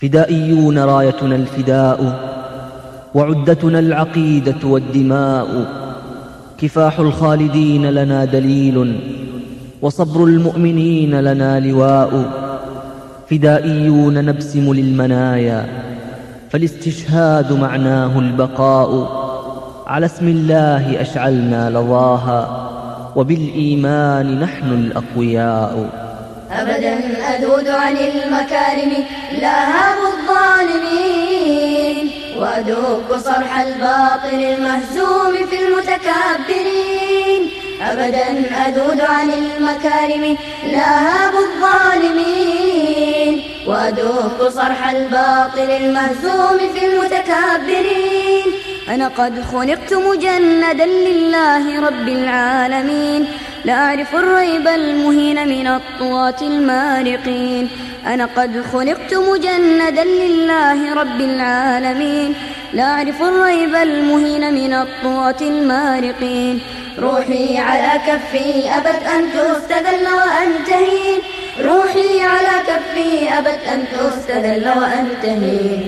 فدائيون رايتنا الفداء، وعدتنا العقيدة والدماء. كفاح الخالدين لنا دليل، وصبر المؤمنين لنا لواء. فدائيون نبسم للمنايا، فالاستشهاد معناه البقاء. على اسم الله أشعلنا لظاها، وبالإيمان نحن الأقوياء. أبدا أذود عن المكارم لا هاب الظالمين، وأدوك صرح الباطل المهزوم في المتكبرين. أبدا أذود عن المكارم لا هاب الظالمين، وأدوك صرح الباطل المهزوم في المتكبرين. أنا قد خلقت مجندا لله رب العالمين، لا أعرف الريب المهين من الطغاة المارقين. أنا قد خلقت مجندا لله رب العالمين، لا أعرف الريب المهين من الطغاة المارقين. روحي على كفي أبت أن تستذل وأن تهين، روحي على كفي أبت أن تستذل وأن تهين.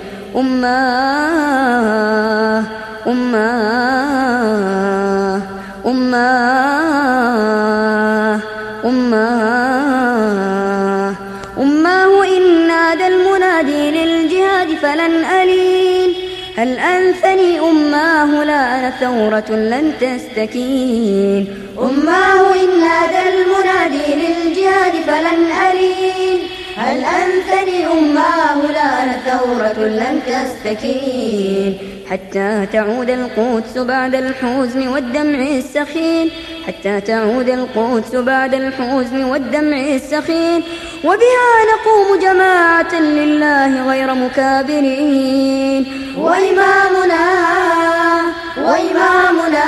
أماه أماه أماه أماه أماه إن نادى المنادي للجهاد فلن ألين. هل أنثني أماه لا أنا ثورة لن تستكين. أماه إن نادى المنادي للجهاد فلن ألين. هل أنثني أماه لا أنا ثورة لن تستكين. حتى تعود القدس بعد الحزن والدمع السخين، حتى تعود القدس بعد الحزن والدمع السخين. وبها نقوم جماعة لله غير مكابرين. وإمامنا وإمامنا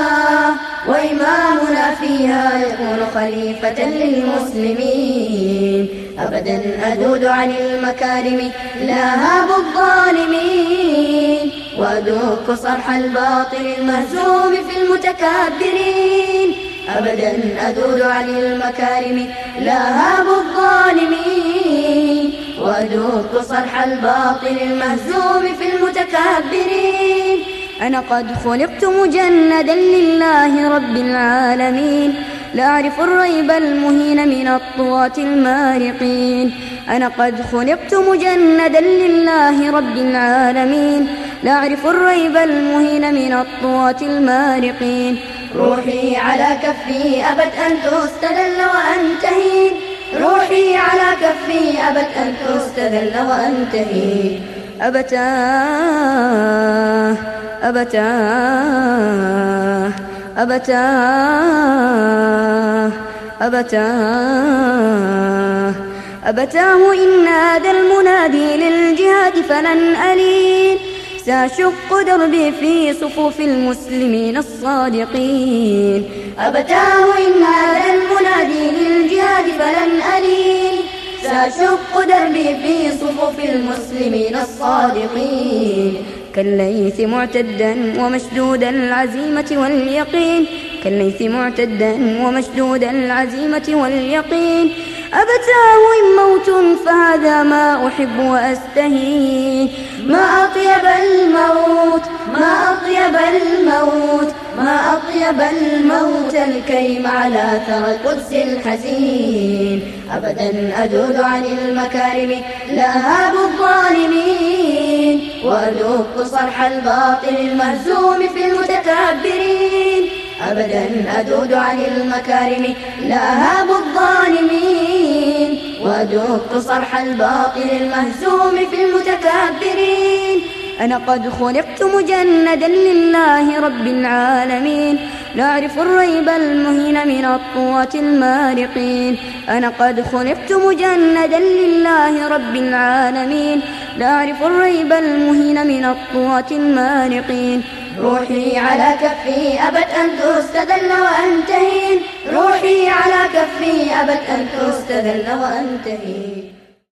وإمامنا فيها يكون خليفة للمسلمين. أبدا أذود عن المكارم لا هاب الظالمين، وأذوق صرح الباطل المهزوم في المتكبرين. أبدا أذود عن المكارم لا هاب الظالمين، وأذوق صرح الباطل المهزوم في المتكبرين. أنا قد خلقت مجندا لله رب العالمين، لا أعرف الريب المهين من الطغاة المارقين. أنا قد خلقت مجندا لله رب العالمين، لا أعرف الريب المهين من الطغاة المارقين. روحي على كفي أبت أن تستذل وأن تهين، روحي على كفي أبت أن تستذل وأن تهين. أبتاه أبتاه أبتاه أبتاه أبتاه إن نادى المنادي للجهاد فلن ألين. سأشق دربي في صفوف المسلمين الصادقين. أبتاه إن نادى المنادي للجهاد فلن ألين. سأشق دربي في صفوف المسلمين الصادقين. كالليث معتدا ومشدود العزيمة واليقين، كالليث معتدا ومشدود العزيمة واليقين. أبتاه إن موت فهذا ما أحب وأستهين. ما أطيب الموت ما أطيب الموت ما أطيب الموت الكريم على ثرى القدس الحزين. أبدا أذود عن المكارم لا هاب الظالمين، وأذوق صرح الباطل المهزوم في المتكبرين. أبدا أذود عن المكارم لا هاب الظالمين، وأذوق صرح الباطل المهزوم في المتكبرين. أنا قد خلقت مجندا لله رب العالمين، لا أعرف الريب المهين من الطغاة المارقين. أنا قد خلقت مجندا لله رب العالمين، لا أعرف الريب المهين من الطغاة المارقين. روحي على كفي أبت أن تستذل وأن تهين، روحي على كفي أبت أن تستذل وأن تهين.